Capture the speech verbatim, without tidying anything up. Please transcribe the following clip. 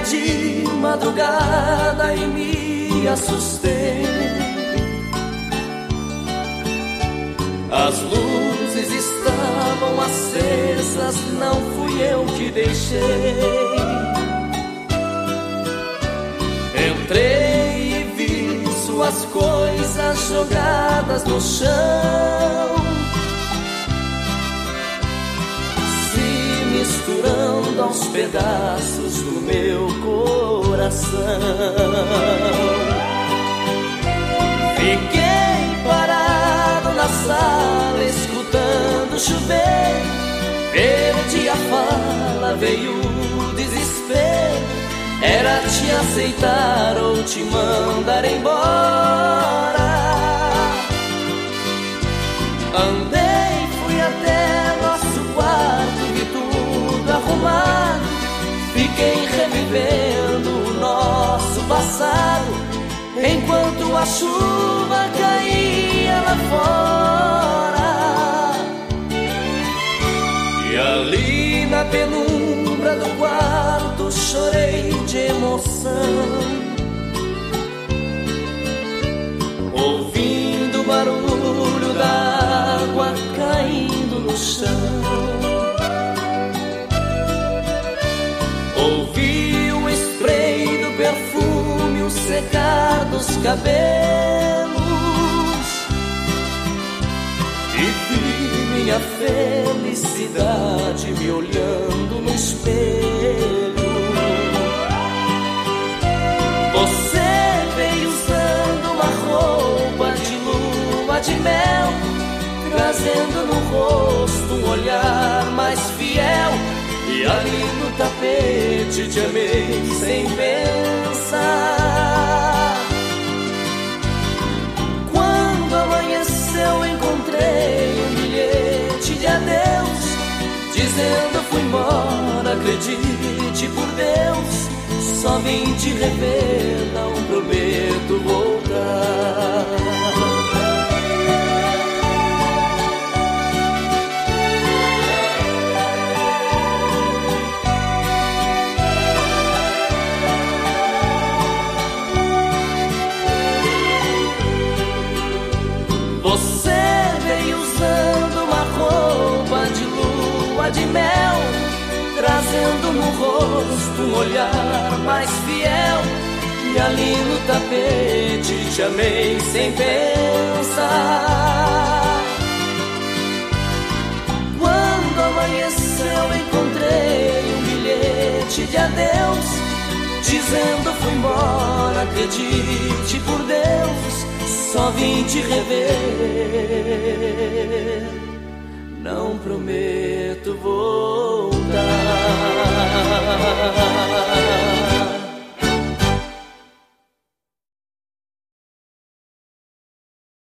de madrugada e me assustei. As luzes estavam acesas, não fui eu que deixei. Entrei e vi suas coisas jogadas no chão, se misturando aos pedaços do meu coração. Fiquei parado na sala escutando chover, perdi a fala, veio o desespero. Era te aceitar ou te mandar embora. Andei, fui até nosso quarto, vi tudo arrumado. Fiquei revivendo o nosso passado, enquanto a chuva caía lá fora. E ali na penumbra do quarto chorei de emoção, ouvindo o barulho da água caindo no chão. Ouvi o spray do perfume, o secar dos cabelos, e vi minha felicidade me olhando no espelho. Você veio usando uma roupa de lua de mel, trazendo no rosto um olhar mais fiel. E ali no tapete te amei sem pensar. Quando amanheceu encontrei um bilhete de adeus, dizendo fui embora, acredite por Deus, só vim te rever, não prometo voltar. Você veio usando uma roupa de lua de mel, trazendo no rosto um olhar mais fiel. E ali no tapete te amei sem pensar. Quando amanheceu encontrei um bilhete de adeus, dizendo fui embora, acredite por Deus, só vim te rever, não prometo